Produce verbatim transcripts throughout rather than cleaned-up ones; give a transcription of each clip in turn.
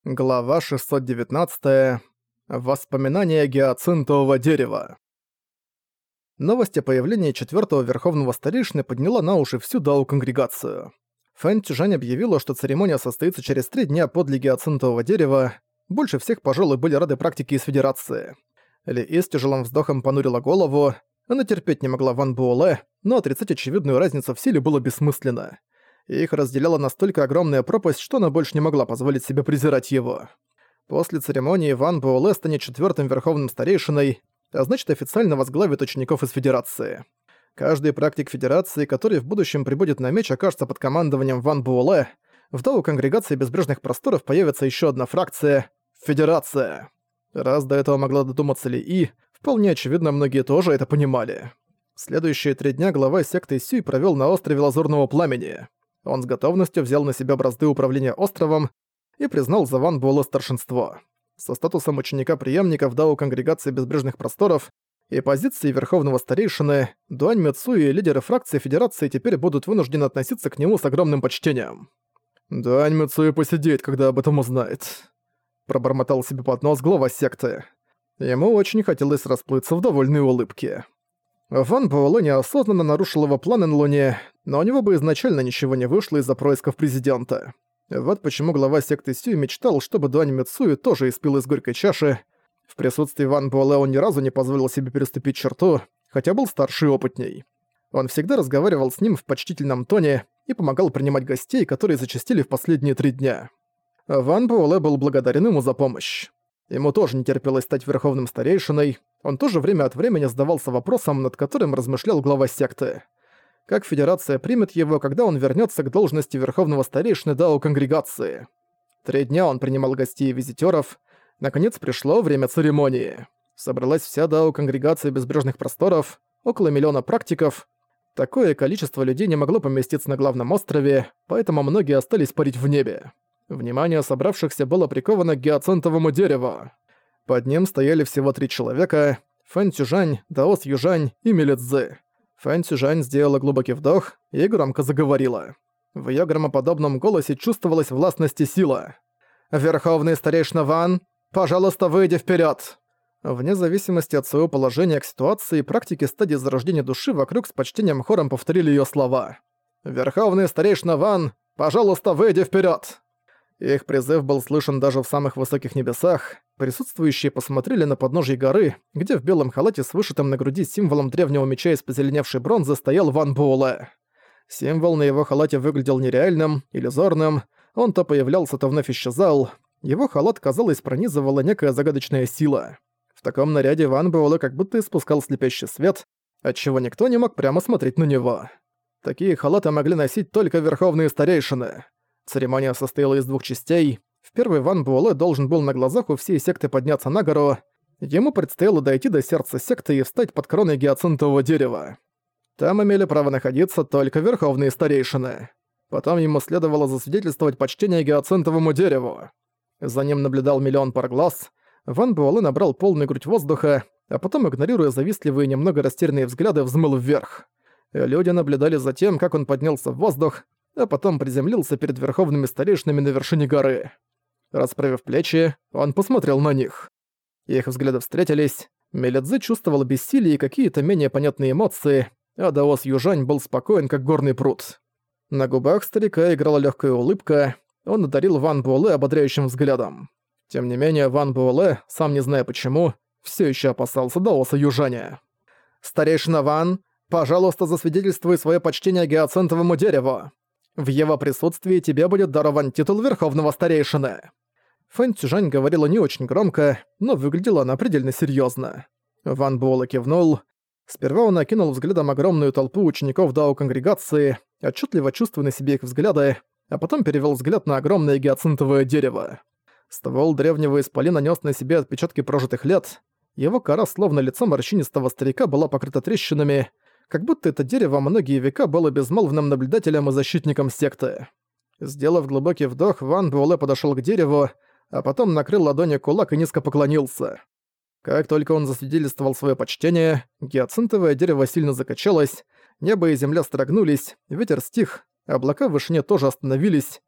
Глава шестьсот девятнадцать. Воспоминания гиацинтового дерева. Новость о появлении четвертого верховного старейшины подняла на уши всю дао-конгрегацию. Фэн Цзюжань объявила, что церемония состоится через три дня подле гиацинтового дерева. Больше всех, пожалуй, были рады практике из Федерации. Ли И с тяжелым вздохом понурила голову. Она терпеть не могла Ван Буэлэ, но отрицать очевидную разницу в силе было бессмысленно. Их разделяла настолько огромная пропасть, что она больше не могла позволить себе презирать его. После церемонии Ван Буэлэ станет четвертым верховным старейшиной, а значит официально возглавит учеников из Федерации. Каждый практик Федерации, который в будущем прибудет на меч, окажется под командованием Ван Буэлэ. В дао-конгрегации Безбрежных Просторов появится еще одна фракция — Федерация. Раз до этого могла додуматься Ли И, вполне очевидно, многие тоже это понимали. Следующие три дня глава секты Сюй провел на острове Лазурного Пламени. Он с готовностью взял на себя бразды управления островом и признал за Ван Буэлэ старшинство. Со статусом ученика-преемника в дао-конгрегации Безбрежных Просторов и позиции верховного старейшины, Дуань Мицуи и лидеры фракции Федерации теперь будут вынуждены относиться к нему с огромным почтением. «Дуань Мицуи посидеет, когда об этом узнает», — пробормотал себе под нос глава секты. Ему очень хотелось расплыться в довольной улыбке. Ван Буэлэ неосознанно нарушил его планы на Луне, но у него бы изначально ничего не вышло из-за происков президента. Вот почему глава секты Сюй мечтал, чтобы Дуань Мицуи тоже испил из горькой чаши. В присутствии Ван Буэлэ он ни разу не позволил себе переступить черту, хотя был старше и опытней. Он всегда разговаривал с ним в почтительном тоне и помогал принимать гостей, которые зачастили в последние три дня. Ван Буэлэ был благодарен ему за помощь. Ему тоже не терпелось стать верховным старейшиной, он тоже время от времени задавался вопросом, над которым размышлял глава секты. Как Федерация примет его, когда он вернется к должности верховного старейшины дао-конгрегации? Три дня он принимал гостей и визитёров. Наконец пришло время церемонии. Собралась вся дао-конгрегация Безбрежных Просторов, около миллиона практиков. Такое количество людей не могло поместиться на главном острове, поэтому многие остались парить в небе. Внимание собравшихся было приковано к гиацинтовому дереву. Под ним стояли всего три человека — Фэн Цзюжань, Даос Южань и Мили Цзы. Фэн Цзюжань сделала глубокий вдох и громко заговорила. В её громоподобном голосе чувствовалась властность и сила. «Верховный старейшина Ван, пожалуйста, выйди вперёд!» Вне зависимости от своего положения к ситуации, практики стадии зарождения души вокруг с почтением хором повторили её слова. «Верховный старейшина Ван, пожалуйста, выйди вперёд!» Их призыв был слышен даже в самых высоких небесах. Присутствующие посмотрели на подножье горы, где в белом халате с вышитым на груди символом древнего меча из позеленевшей бронзы стоял Ван Буэлэ. Символ на его халате выглядел нереальным, иллюзорным, он то появлялся, то вновь исчезал. Его халат, казалось, пронизывала некая загадочная сила. В таком наряде Ван Буэлэ как будто испускал слепящий свет, отчего никто не мог прямо смотреть на него. Такие халаты могли носить только верховные старейшины. Церемония состояла из двух частей. В первой Ван Буэлэ должен был на глазах у всей секты подняться на гору. Ему предстояло дойти до сердца секты и встать под кроной гиацинтового дерева. Там имели право находиться только верховные старейшины. Потом ему следовало засвидетельствовать почтение гиацинтовому дереву. За ним наблюдал миллион пар глаз. Ван Буэлэ набрал полную грудь воздуха, а потом, игнорируя завистливые и немного растерянные взгляды, взмыл вверх. Люди наблюдали за тем, как он поднялся в воздух, а потом приземлился перед верховными старейшинами на вершине горы. Расправив плечи, он посмотрел на них. Их взгляды встретились. Мили Цзы чувствовал бессилие и какие-то менее понятные эмоции, а Даос Южань был спокоен, как горный пруд. На губах старика играла легкая улыбка, он одарил Ван Буэлэ ободряющим взглядом. Тем не менее, Ван Буэлэ, сам не зная почему, все еще опасался Даоса Южаня. «Старейшина Ван, пожалуйста, засвидетельствуй свое почтение гиацинтовому дереву. В его присутствии тебе будет дарован титул верховного старейшины». Фэн Цзюжань говорила не очень громко, но выглядела она предельно серьёзно. Ван Буэлэ кивнул. Сперва он окинул взглядом огромную толпу учеников дао-конгрегации, отчетливо чувствуя на себе их взгляды, а потом перевёл взгляд на огромное гиацинтовое дерево. Ствол древнего исполина нёс на себе отпечатки прожитых лет. Его кора, словно лицо морщинистого старика, была покрыта трещинами, как будто это дерево многие века было безмолвным наблюдателем и защитником секты. Сделав глубокий вдох, Ван Буэлэ подошёл к дереву, а потом накрыл ладонью кулак и низко поклонился. Как только он засвидетельствовал своё почтение, гиацинтовое дерево сильно закачалось, небо и земля строгнулись, ветер стих, облака в вышине тоже остановились.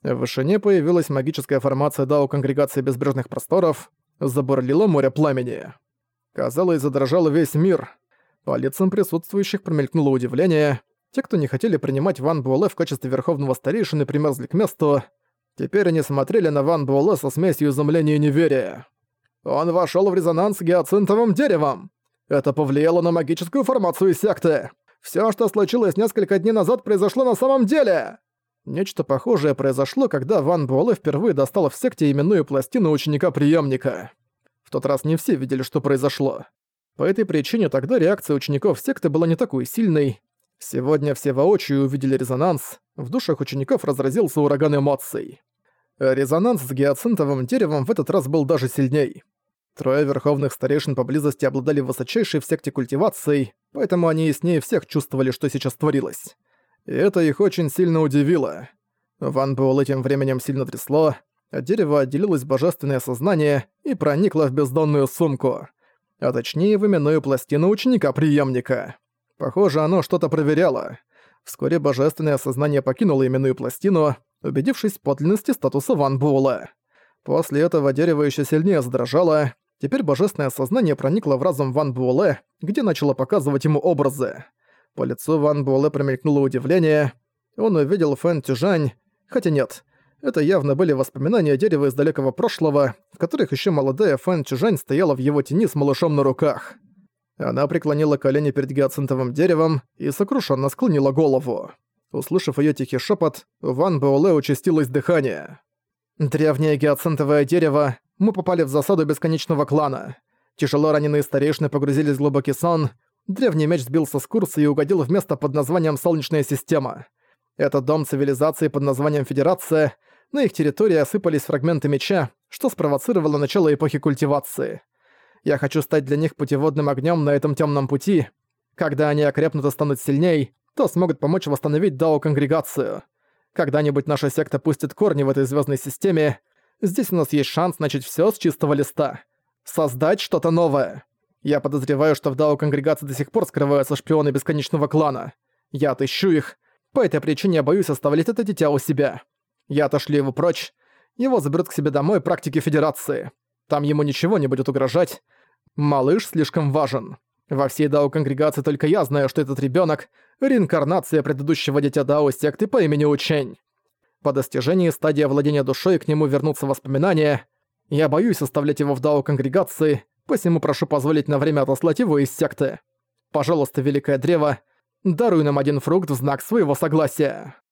В вышине появилась магическая формация Дао Конгрегации Безбрежных Просторов, забурлило море пламени. Казалось, задрожал весь мир. По лицам присутствующих промелькнуло удивление. Те, кто не хотели принимать Ван Буэлэ в качестве верховного старейшины, примерзли к месту. Теперь они смотрели на Ван Буэлэ со смесью изумления и неверия. Он вошел в резонанс с гиацинтовым деревом. Это повлияло на магическую формацию секты. Все, что случилось несколько дней назад, произошло на самом деле. Нечто похожее произошло, когда Ван Буэлэ впервые достал в секте именную пластину ученика-преемника. В тот раз не все видели, что произошло. По этой причине тогда реакция учеников секты была не такой сильной. Сегодня все воочию увидели резонанс, в душах учеников разразился ураган эмоций. Резонанс с гиацинтовым деревом в этот раз был даже сильней. Трое верховных старейшин поблизости обладали высочайшей в секте культивацией, поэтому они яснее всех чувствовали, что сейчас творилось. И это их очень сильно удивило. Ван Буэлэ тем временем сильно трясло, от дерева отделилось божественное сознание и проникло в бездонную сумку, а точнее в именную пластину ученика-преемника. Похоже, оно что-то проверяло. Вскоре божественное сознание покинуло именную пластину, убедившись в подлинности статуса Ван Буэлэ. После этого дерево еще сильнее задрожало, теперь божественное сознание проникло в разум Ван Буэлэ, где начало показывать ему образы. По лицу Ван Буэлэ промелькнуло удивление. Он увидел Фэн Тюжань, хотя нет, это явно были воспоминания дерева из далекого прошлого, в которых еще молодая Фэн Тюжань стояла в его тени с малышом на руках. Она преклонила колени перед гиацинтовым деревом и сокрушенно склонила голову. Услышав её тихий шепот, у Ван Буэлэ участилось дыхание. «Древнее гиацинтовое дерево, мы попали в засаду бесконечного клана. Тяжело раненые старейшины погрузились в глубокий сон. Древний меч сбился с курса и угодил в место под названием Солнечная система. Это дом цивилизации под названием Федерация. На их территории осыпались фрагменты меча, что спровоцировало начало эпохи культивации. Я хочу стать для них путеводным огнем на этом темном пути. Когда они окрепнут и станут сильней, то смогут помочь восстановить Дао-конгрегацию. Когда-нибудь наша секта пустит корни в этой звездной системе. Здесь у нас есть шанс начать все с чистого листа. Создать что-то новое. Я подозреваю, что в Дао-конгрегации до сих пор скрываются шпионы бесконечного клана. Я отыщу их. По этой причине я боюсь оставлять это дитя у себя. Я отошлю его прочь. Его заберут к себе домой практики Федерации. Там ему ничего не будет угрожать. Малыш слишком важен. Во всей Дао-конгрегации только я знаю, что этот ребёнок — реинкарнация предыдущего дитя Дао-секты по имени Учень. По достижении стадии владения душой к нему вернутся воспоминания. Я боюсь оставлять его в Дао-конгрегации, посему прошу позволить на время отослать его из секты. Пожалуйста, Великое Древо, даруй нам один фрукт в знак своего согласия».